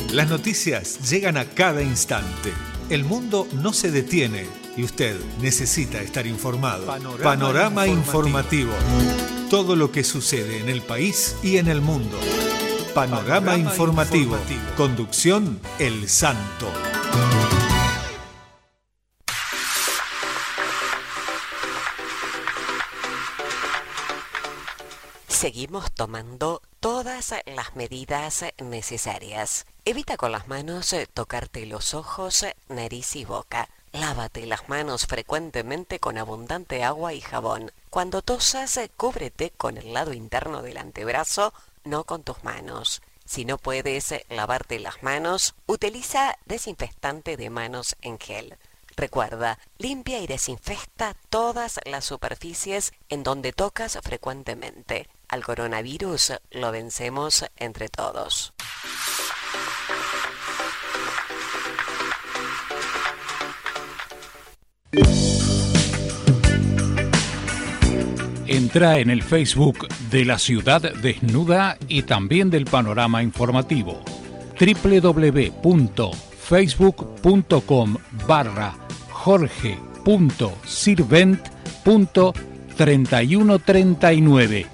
Las noticias llegan a cada instante. El mundo no se detiene y usted necesita estar informado. Panorama informativo. Todo lo que sucede en el país y en el mundo. Panorama informativo. Conducción El Santo. Seguimos tomando todas las medidas necesarias. Evita con las manos tocarte los ojos, nariz y boca. Lávate las manos frecuentemente con abundante agua y jabón. Cuando tosas, cúbrete con el lado interno del antebrazo, no con tus manos. Si no puedes lavarte las manos, utiliza desinfectante de manos en gel. Recuerda, limpia y desinfecta todas las superficies en donde tocas frecuentemente. Al coronavirus lo vencemos entre todos. Entra en el Facebook de La Ciudad Desnuda y también del Panorama Informativo. www.facebook.com/jorge.sirvent.3139.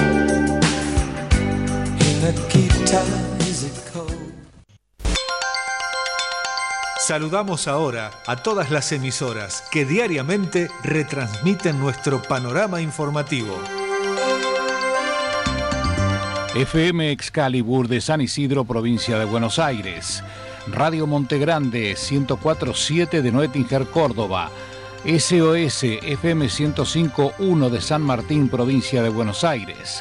Saludamos ahora a todas las emisoras que diariamente retransmiten nuestro panorama informativo. FM Excalibur de San Isidro, provincia de Buenos Aires. Radio Montegrande 104.7 de Noetinger, Córdoba. SOS FM 105.1 de San Martín, provincia de Buenos Aires.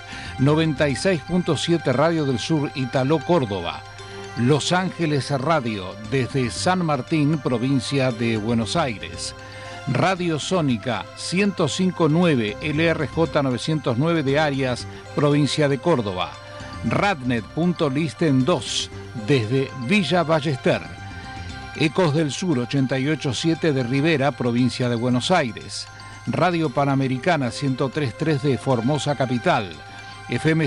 96.7 Radio del Sur, Italó, Córdoba. Los Ángeles Radio desde San Martín, provincia de Buenos Aires. Radio Sónica 105.9 LRJ 909 de Arias, provincia de Córdoba. Radnet.listen 2 desde Villa Ballester. Ecos del Sur 88.7 de Rivera, provincia de Buenos Aires. Radio Panamericana 103.3 de Formosa Capital. FM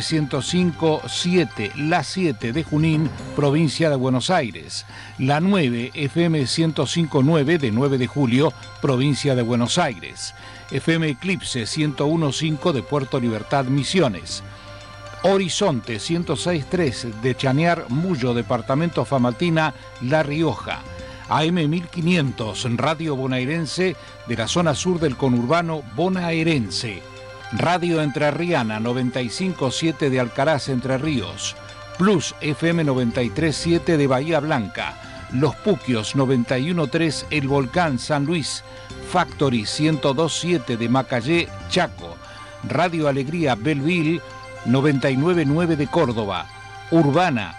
105.7, La 7 de Junín, provincia de Buenos Aires. La 9, FM 105.9 de 9 de Julio, provincia de Buenos Aires. FM Eclipse 101.5 de Puerto Libertad, Misiones. Horizonte 106.3 de Chañar, Mullo, departamento Famatina, La Rioja. AM 1500, Radio Bonaerense de la zona sur del conurbano bonaerense. Radio Entrerriana 95.7 de Alcaraz, Entre Ríos. Plus FM 93.7 de Bahía Blanca. Los Puquios 91.3 El Volcán, San Luis. Factory 102.7 de Macayé, Chaco. Radio Alegría Belleville 99.9 de Córdoba. Urbana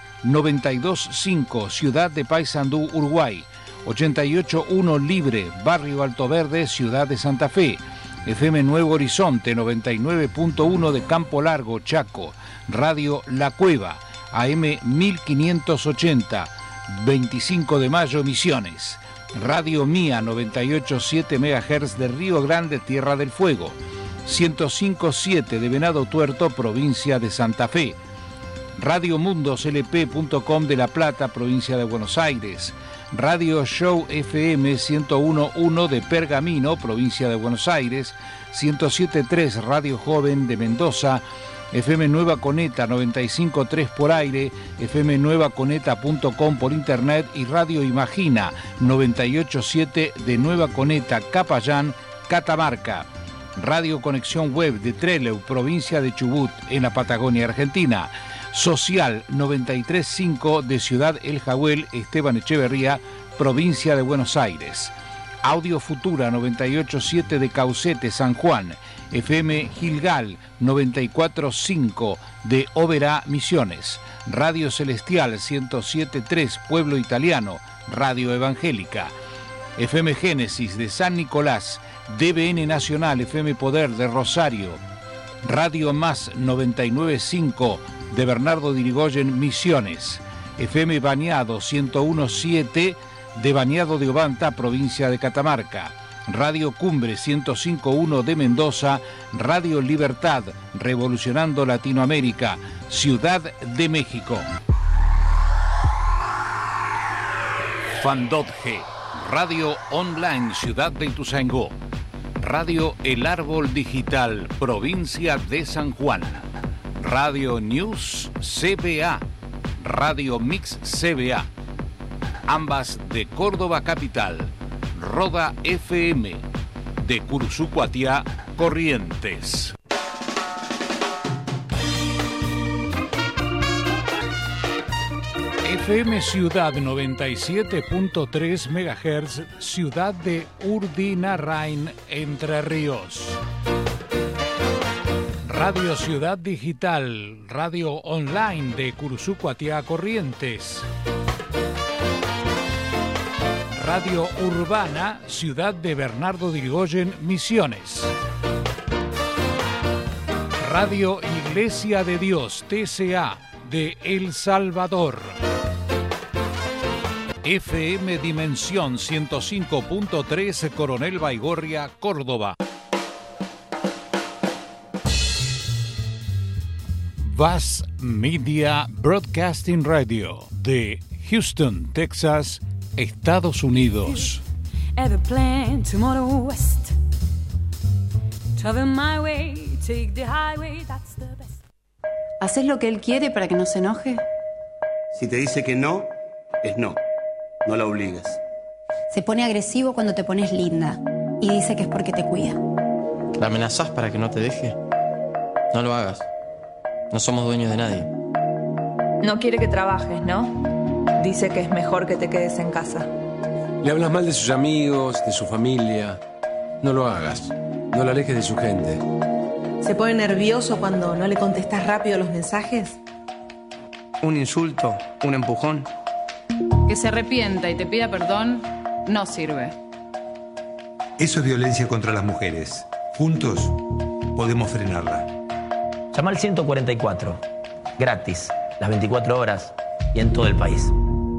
92.5 Ciudad de Paysandú, Uruguay. 88.1 Libre, Barrio Alto Verde, Ciudad de Santa Fe. FM Nuevo Horizonte 99.1 de Campo Largo, Chaco. Radio La Cueva, AM 1580, 25 de mayo, Misiones. Radio Mía 98.7 MHz de Río Grande, Tierra del Fuego. 105.7 de Venado Tuerto, provincia de Santa Fe. Radio Mundoslp.com de La Plata, provincia de Buenos Aires. Radio Show FM 101.1 de Pergamino, provincia de Buenos Aires. 107.3 Radio Joven de Mendoza. FM Nueva Coneta 95.3 por aire. FM nuevaconeta.com por internet. Y Radio Imagina 98.7 de Nueva Coneta, Capayán, Catamarca. Radio Conexión Web de Trelew, provincia de Chubut, en la Patagonia Argentina. Social 93.5 de Ciudad El Jahuel, Esteban Echeverría, provincia de Buenos Aires. Audio Futura 98.7 de Caucete, San Juan. FM Gilgal 94.5 de Oberá, Misiones. Radio Celestial 107.3 Pueblo Italiano, Radio Evangélica. FM Génesis de San Nicolás. DBN Nacional, FM Poder de Rosario. Radio Más 99.5 de Bernardo de Irigoyen, Misiones. FM Bañado 101.7 de Bañado de Obanta, provincia de Catamarca. Radio Cumbre 105.1 de Mendoza. Radio Libertad, Revolucionando Latinoamérica, Ciudad de México. Fandotge, Radio Online Ciudad de Ituzaingó, Radio El Árbol Digital, Provincia de San Juan, Radio News CBA, Radio Mix CBA, ambas de Córdoba Capital, Roda FM, de Cursucuatiá, Corrientes. FM Ciudad 97.3 MHz, Ciudad de Urdinarrain, Entre Ríos. Radio Ciudad Digital, Radio Online de Cursucuatiá, Corrientes. Radio Urbana, Ciudad de Bernardo de Irigoyen, Misiones. Radio Iglesia de Dios, TCA, de El Salvador. FM Dimensión 105.3, Coronel Baigorria, Córdoba. VAS Media Broadcasting Radio, de Houston, Texas, Estados Unidos. ¿Haces lo que él quiere para que no se enoje? Si te dice que no, es no. No la obligues. Se pone agresivo cuando te pones linda y dice que es porque te cuida. ¿La amenazás para que no te deje? No lo hagas. No somos dueños de nadie. No quiere que trabajes, ¿no? Dice que es mejor que te quedes en casa. Le hablas mal de sus amigos, de su familia. No lo hagas. No lo alejes de su gente. ¿Se pone nervioso cuando no le contestas rápido los mensajes? Un insulto, un empujón. Que se arrepienta y te pida perdón no sirve. Eso es violencia contra las mujeres. Juntos podemos frenarla. Llama al 144, gratis, las 24 horas y en todo el país.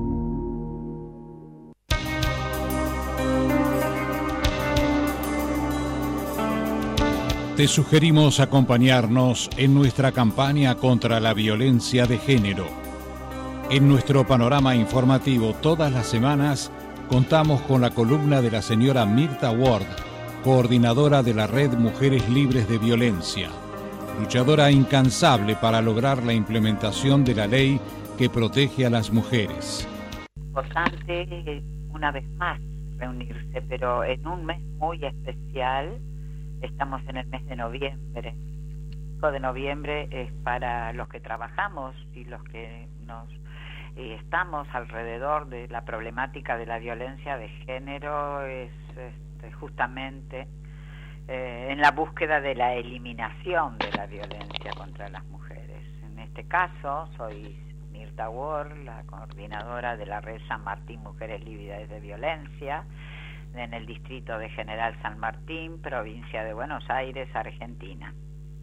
Te sugerimos acompañarnos en nuestra campaña contra la violencia de género. En nuestro panorama informativo todas las semanas contamos con la columna de la señora Mirta Ward, coordinadora de la Red Mujeres Libres de Violencia, luchadora incansable para lograr la implementación de la ley que protege a las mujeres. Importante una vez más reunirse, pero en un mes muy especial. Estamos en el mes de noviembre. El 5 de noviembre es para los que trabajamos y los que nos estamos alrededor de la problemática de la violencia de género, es justamente en la búsqueda de la eliminación de la violencia contra las mujeres. En este caso, soy Mirta Ward, la coordinadora de la Red San Martín Mujeres Libres de Violencia, en el distrito de General San Martín, provincia de Buenos Aires, Argentina.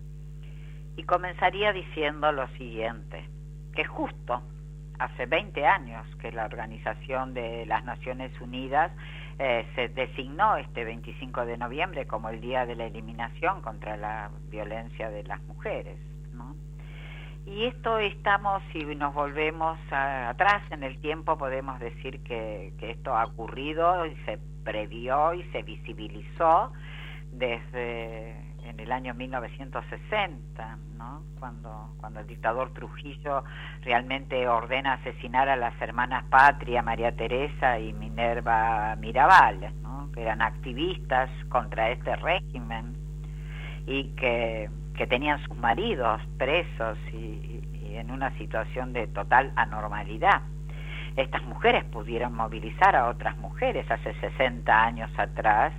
Y comenzaría diciendo lo siguiente, que justo hace 20 años que la Organización de las Naciones Unidas se designó este 25 de noviembre como el Día de la Eliminación contra la Violencia de las Mujeres, ¿no? Y esto estamos, si nos volvemos atrás en el tiempo, podemos decir que esto ha ocurrido y se previó y se visibilizó desde en el año 1960, ¿no? Cuando el dictador Trujillo realmente ordena asesinar a las hermanas Patria, María Teresa y Minerva Mirabal, ¿no? Que eran activistas contra este régimen y que tenían sus maridos presos y en una situación de total anormalidad. Estas mujeres pudieron movilizar a otras mujeres hace 60 años atrás,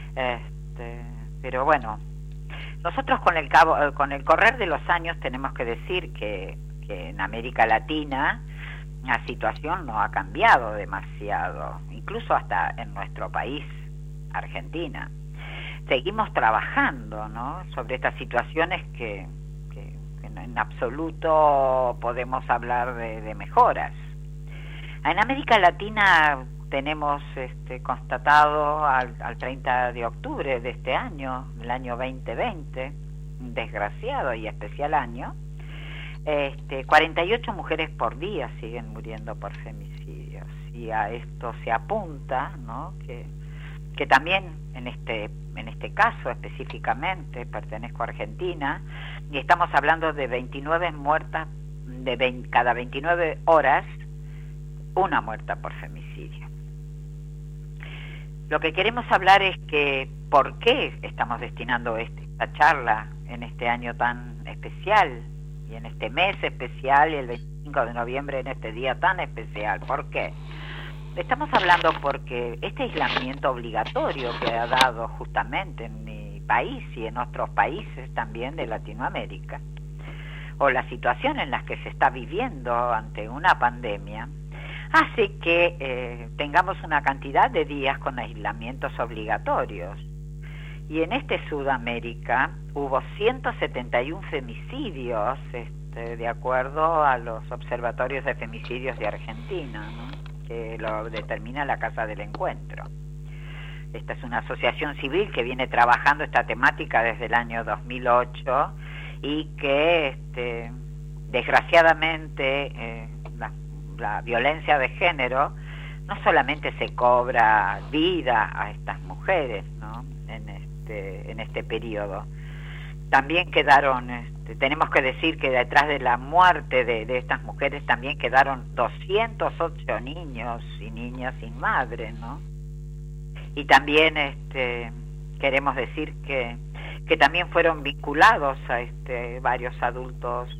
pero bueno, nosotros con el correr de los años tenemos que decir que en América Latina la situación no ha cambiado demasiado, incluso hasta en nuestro país, Argentina. Seguimos trabajando, ¿no?, sobre estas situaciones que en absoluto podemos hablar de mejoras. En América Latina tenemos constatado al 30 de octubre de este año, el año 2020, un desgraciado y especial año, 48 mujeres por día siguen muriendo por femicidio. femicidios, y a esto se apunta, ¿no?, que también en este caso específicamente pertenezco a Argentina y estamos hablando de 29 muertas, cada 29 horas una muerta por femicidio. Lo que queremos hablar es que por qué estamos destinando esta charla en este año tan especial y en este mes especial y el 25 de noviembre en este día tan especial. ¿Por qué? Estamos hablando porque este aislamiento obligatorio que ha dado justamente en mi país y en otros países también de Latinoamérica, o la situación en la que se está viviendo ante una pandemia, hace que tengamos una cantidad de días con aislamientos obligatorios. Y en Sudamérica hubo 171 femicidios, de acuerdo a los observatorios de femicidios de Argentina, ¿no?, que lo determina la Casa del Encuentro. Esta es una asociación civil que viene trabajando esta temática desde el año 2008 y que desgraciadamente la violencia de género no solamente se cobra vida a estas mujeres, ¿no?, en este periodo. También quedaron, tenemos que decir que detrás de la muerte de estas mujeres también quedaron 208 niños y niñas sin madre, ¿no? Y también queremos decir que también fueron vinculados a varios adultos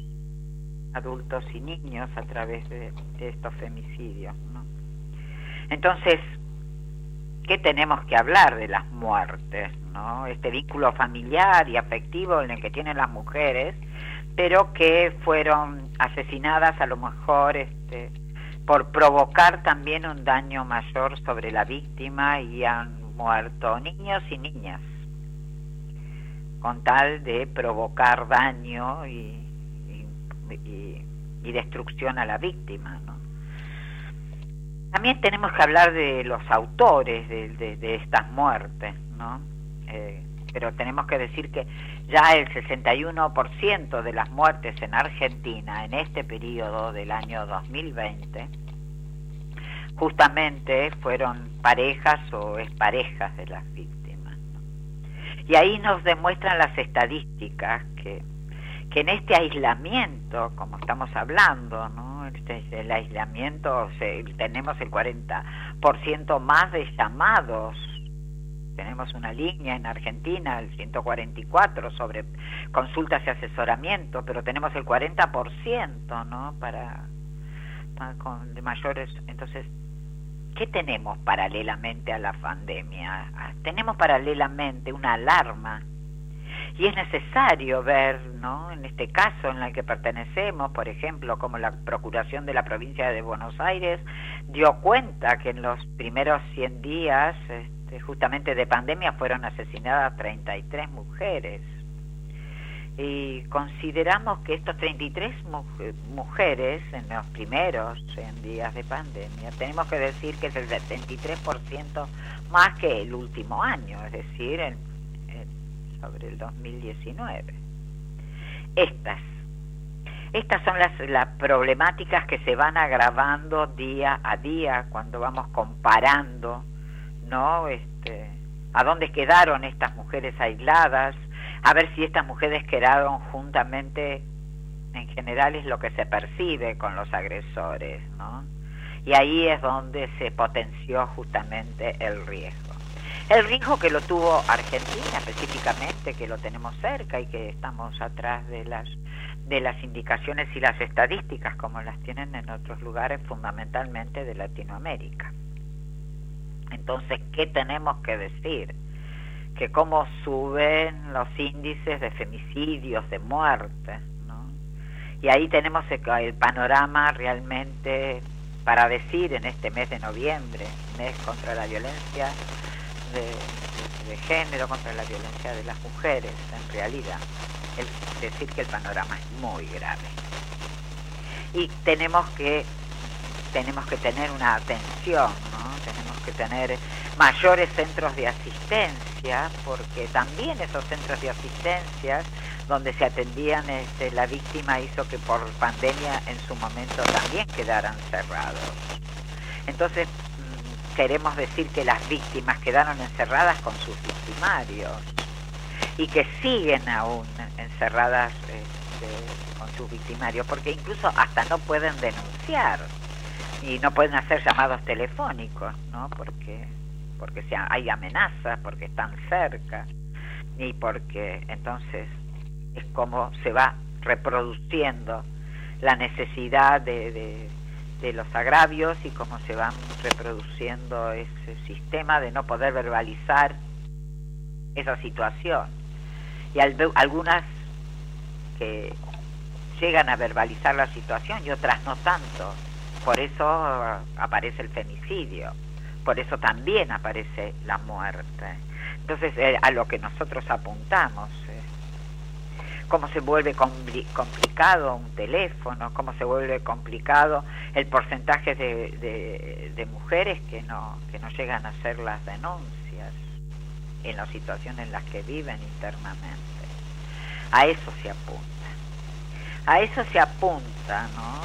y niños a través de estos femicidios, ¿no? Entonces, ¿qué tenemos que hablar de las muertes, ¿no? Este vínculo familiar y afectivo en el que tienen las mujeres, pero que fueron asesinadas a lo mejor por provocar también un daño mayor sobre la víctima, y han muerto niños y niñas con tal de provocar daño y destrucción a la víctima, ¿no? También tenemos que hablar de los autores de estas muertes, ¿no? Pero tenemos que decir que ya el 61% de las muertes en Argentina en este periodo del año 2020 justamente fueron parejas o exparejas de las víctimas, ¿no? Y ahí nos demuestran las estadísticas que en este aislamiento, como estamos hablando, ¿no?, el aislamiento, tenemos el 40% más de llamados. Tenemos una línea en Argentina, el 144, sobre consultas y asesoramiento, pero tenemos el 40%, ¿no?, de mayores. Entonces, ¿qué tenemos paralelamente a la pandemia? Tenemos paralelamente una alarma. Y es necesario ver, ¿no?, en este caso en el que pertenecemos, por ejemplo, como la Procuración de la Provincia de Buenos Aires dio cuenta que en los primeros 100 días justamente de pandemia fueron asesinadas 33 mujeres. Y consideramos que estos 33 mujeres en los primeros 100 días de pandemia, tenemos que decir que es el 73% más que el último año, es decir, sobre el 2019. Estas son las problemáticas que se van agravando día a día cuando vamos comparando, ¿no?, a dónde quedaron estas mujeres aisladas, a ver si estas mujeres quedaron juntamente, en general es lo que se percibe, con los agresores, ¿no? Y ahí es donde se potenció justamente el riesgo. El riesgo que lo tuvo Argentina específicamente, que lo tenemos cerca y que estamos atrás de las indicaciones y las estadísticas como las tienen en otros lugares, fundamentalmente de Latinoamérica. Entonces, ¿qué tenemos que decir? Que cómo suben los índices de femicidios, de muertes, ¿no? Y ahí tenemos el panorama realmente para decir en este mes de noviembre, mes contra la violencia de género, contra la violencia de las mujeres, en realidad, decir que el panorama es muy grave. Y tenemos que tener una atención, ¿no? Tenemos que tener mayores centros de asistencia, porque también esos centros de asistencia donde se atendían la víctima hizo que por pandemia en su momento también quedaran cerrados. Entonces queremos decir que las víctimas quedaron encerradas con sus victimarios y que siguen aún encerradas con sus victimarios, porque incluso hasta no pueden denunciar y no pueden hacer llamados telefónicos, ¿no? Porque hay amenazas, porque están cerca y porque entonces es como se va reproduciendo la necesidad de los agravios y cómo se van reproduciendo ese sistema de no poder verbalizar esa situación. Y algunas que llegan a verbalizar la situación y otras no tanto. Por eso aparece el femicidio, por eso también aparece la muerte. Entonces, a lo que nosotros apuntamos, cómo se vuelve complicado un teléfono, cómo se vuelve complicado el porcentaje de mujeres que no llegan a hacer las denuncias en las situaciones en las que viven internamente. A eso se apunta. A eso se apunta, ¿no?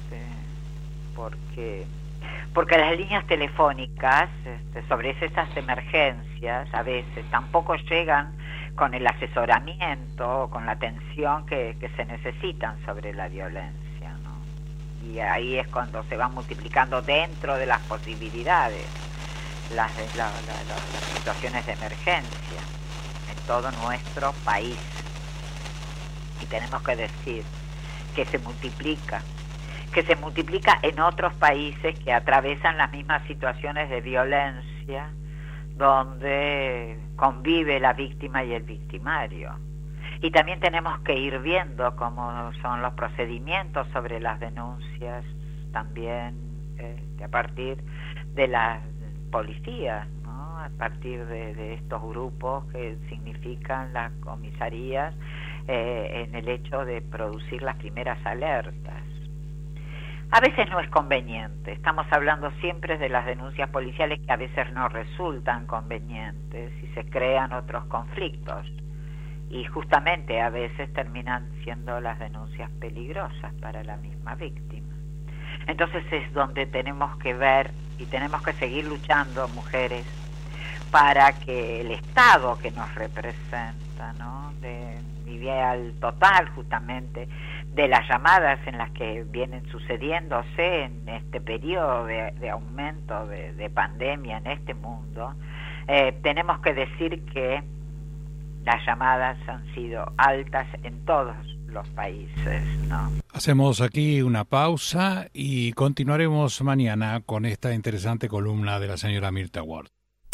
Porque las líneas telefónicas sobre esas emergencias a veces tampoco llegan con el asesoramiento, con la atención que se necesitan sobre la violencia, ¿no? Y ahí es cuando se van multiplicando dentro de las posibilidades las situaciones de emergencia en todo nuestro país. Y tenemos que decir que se multiplica en otros países que atraviesan las mismas situaciones de violencia, donde convive la víctima y el victimario. Y también tenemos que ir viendo cómo son los procedimientos sobre las denuncias, también a partir de las policías, ¿no? A partir de estos grupos que significan las comisarías, en el hecho de producir las primeras alertas. A veces no es conveniente, estamos hablando siempre de las denuncias policiales que a veces no resultan convenientes y se crean otros conflictos y justamente a veces terminan siendo las denuncias peligrosas para la misma víctima. Entonces es donde tenemos que ver y tenemos que seguir luchando, mujeres, para que el Estado que nos representa, ¿no? Al total justamente de las llamadas en las que vienen sucediéndose en este periodo de aumento de pandemia en este mundo, tenemos que decir que las llamadas han sido altas en todos los países, ¿no? Hacemos aquí una pausa y continuaremos mañana con esta interesante columna de la señora Mirta Ward.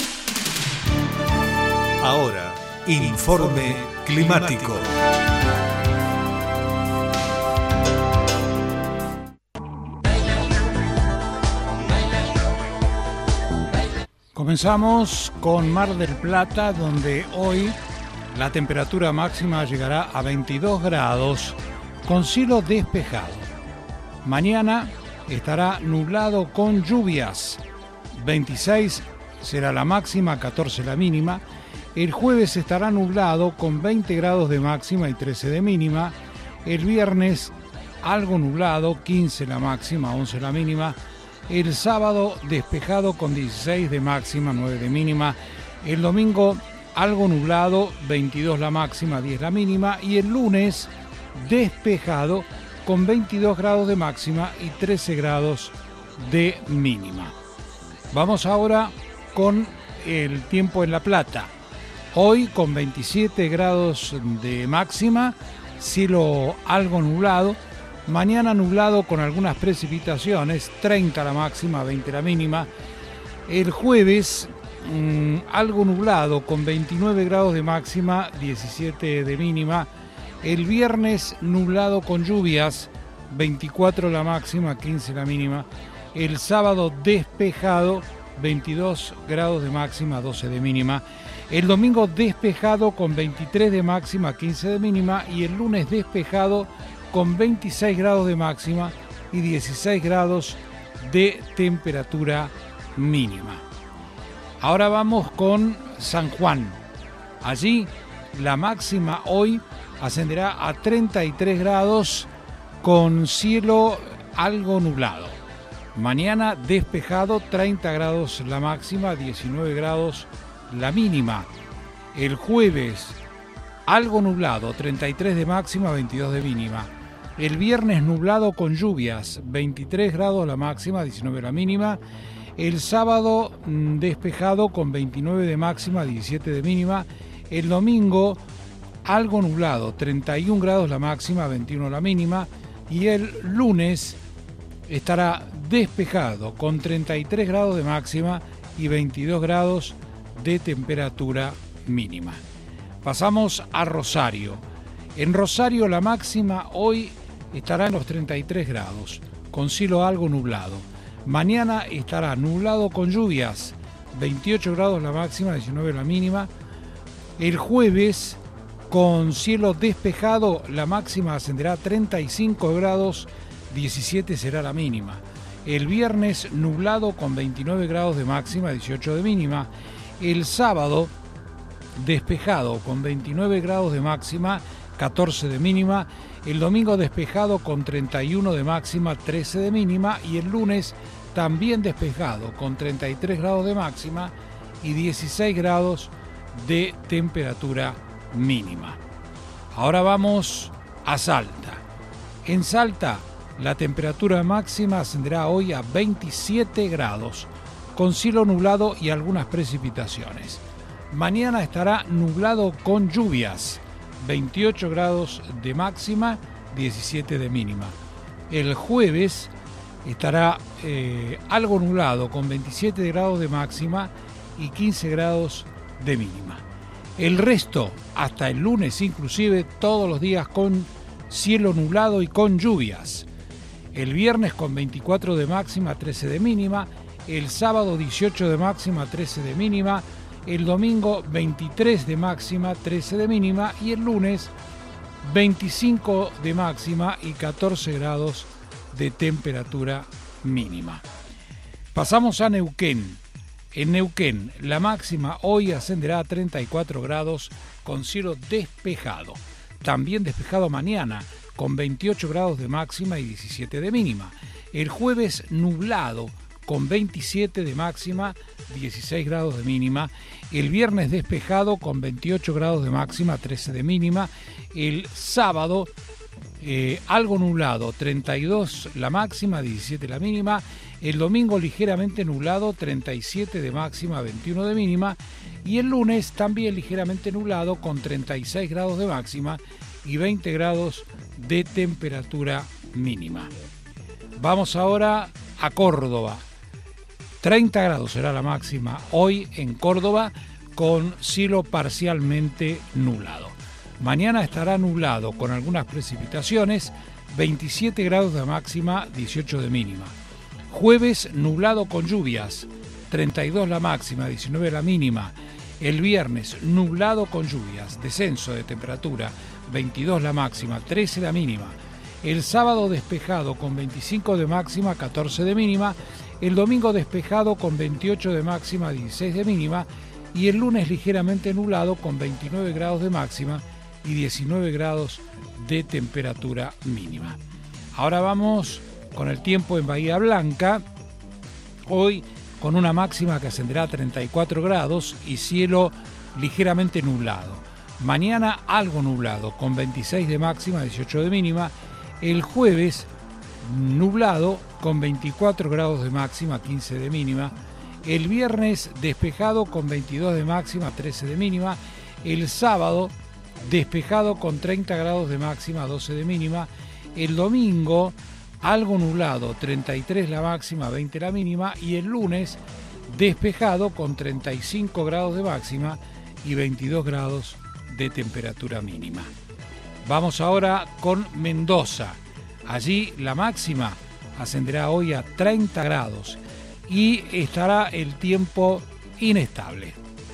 Ahora, informe climático. Comenzamos con Mar del Plata, donde hoy la temperatura máxima llegará a 22 grados con cielo despejado. Mañana estará nublado con lluvias. 26 será la máxima, 14 la mínima. El jueves estará nublado con 20 grados de máxima y 13 de mínima. El viernes algo nublado, 15 la máxima, 11 la mínima. El sábado despejado con 16 de máxima, 9 de mínima. El domingo algo nublado, 22 la máxima, 10 la mínima. Y el lunes despejado con 22 grados de máxima y 13 grados de mínima. Vamos ahora con el tiempo en La Plata. Hoy con 27 grados de máxima, cielo algo nublado. Mañana nublado con algunas precipitaciones, 30 la máxima, 20 la mínima. El jueves algo nublado con 29 grados de máxima, 17 de mínima. El viernes nublado con lluvias, 24 la máxima, 15 la mínima. El sábado despejado, 22 grados de máxima, 12 de mínima. El domingo despejado con 23 de máxima, 15 de mínima. Y el lunes despejado con 26 grados de máxima y 16 grados de temperatura mínima. Ahora vamos con San Juan. Allí la máxima hoy ascenderá a 33 grados con cielo algo nublado. Mañana despejado, 30 grados la máxima, 19 grados la mínima. El jueves algo nublado, 33 de máxima, 22 de mínima. El viernes nublado con lluvias, 23 grados la máxima, 19 la mínima. El sábado despejado con 29 de máxima, 17 de mínima. El domingo algo nublado, 31 grados la máxima, 21 la mínima. Y el lunes estará despejado con 33 grados de máxima y 22 grados de temperatura mínima. Pasamos a Rosario. En Rosario la máxima hoy estará en los 33 grados, con cielo algo nublado. Mañana estará nublado con lluvias, 28 grados la máxima, 19 la mínima. El jueves, con cielo despejado, la máxima ascenderá a 35 grados, 17 será la mínima. El viernes nublado con 29 grados de máxima, 18 de mínima. El sábado despejado con 29 grados de máxima, 14 de mínima. El domingo despejado con 31 de máxima, 13 de mínima. Y el lunes también despejado con 33 grados de máxima y 16 grados de temperatura mínima. Ahora vamos a Salta. En Salta la temperatura máxima ascenderá hoy a 27 grados, con cielo nublado y algunas precipitaciones. Mañana estará nublado con lluvias, 28 grados de máxima, 17 de mínima. El jueves estará algo nublado con 27 grados de máxima y 15 grados de mínima. El resto, hasta el lunes inclusive, todos los días con cielo nublado y con lluvias. El viernes con 24 de máxima, 13 de mínima. El sábado 18 de máxima, 13 de mínima. El domingo 23 de máxima, 13 de mínima. Y el lunes 25 de máxima y 14 grados de temperatura mínima. Pasamos a Neuquén. En Neuquén la máxima hoy ascenderá a 34 grados con cielo despejado. También despejado mañana con 28 grados de máxima y 17 de mínima. El jueves nublado con 27 de máxima, 16 grados de mínima. El viernes despejado con 28 grados de máxima, 13 de mínima. El sábado algo nublado, 32 la máxima, 17 la mínima. El domingo ligeramente nublado, 37 de máxima, 21 de mínima. Y el lunes también ligeramente nublado con 36 grados de máxima y 20 grados de temperatura mínima. Vamos ahora a Córdoba. 30 grados será la máxima hoy en Córdoba con cielo parcialmente nublado. Mañana estará nublado con algunas precipitaciones, 27 grados de máxima, 18 de mínima. Jueves nublado con lluvias, 32 la máxima, 19 la mínima. El viernes nublado con lluvias, descenso de temperatura, 22 la máxima, 13 la mínima. El sábado despejado con 25 de máxima, 14 de mínima. El domingo despejado con 28 de máxima, 16 de mínima. Y el lunes ligeramente nublado con 29 grados de máxima y 19 grados de temperatura mínima. Ahora vamos con el tiempo en Bahía Blanca. Hoy con una máxima que ascenderá a 34 grados y cielo ligeramente nublado. Mañana algo nublado, con 26 de máxima, 18 de mínima. El jueves nublado, con 24 grados de máxima, 15 de mínima. El viernes despejado, con 22 de máxima, 13 de mínima. El sábado despejado, con 30 grados de máxima, 12 de mínima. El domingo algo nublado, 33 la máxima, 20 la mínima. Y el lunes despejado con 35 grados de máxima y 22 grados de temperatura mínima. Vamos ahora con Mendoza. Allí la máxima ascenderá hoy a 30 grados y estará el tiempo inestable.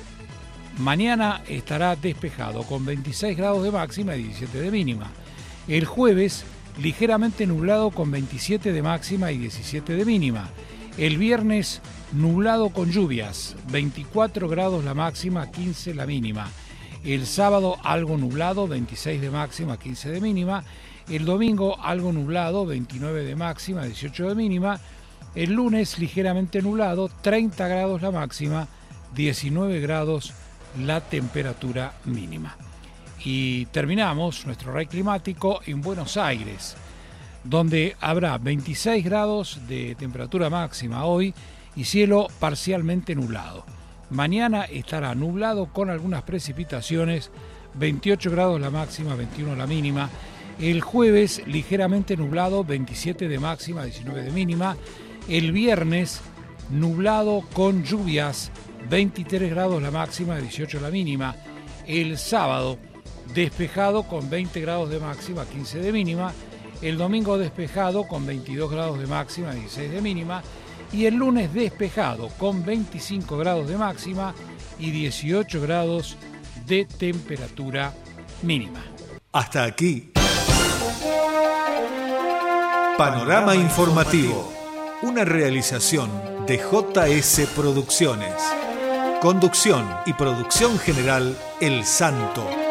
Mañana estará despejado con 26 grados de máxima y 17 de mínima. El jueves ligeramente nublado con 27 de máxima y 17 de mínima. El viernes nublado con lluvias, 24 grados la máxima, 15 la mínima. El sábado algo nublado, 26 de máxima, 15 de mínima. El domingo algo nublado, 29 de máxima, 18 de mínima. El lunes ligeramente nublado, 30 grados la máxima, 19 grados la temperatura mínima. Y terminamos nuestro RAI climático en Buenos Aires, donde habrá 26 grados de temperatura máxima hoy y cielo parcialmente nublado. Mañana estará nublado con algunas precipitaciones, 28 grados la máxima, 21 la mínima. El jueves ligeramente nublado, 27 de máxima, 19 de mínima. El viernes nublado con lluvias, 23 grados la máxima, 18 la mínima. El sábado despejado con 20 grados de máxima, 15 de mínima. El domingo despejado con 22 grados de máxima, 16 de mínima. Y el lunes despejado con 25 grados de máxima y 18 grados de temperatura mínima. Hasta aquí. Panorama Informativo. Una realización de JS Producciones. Conducción y producción general El Santo.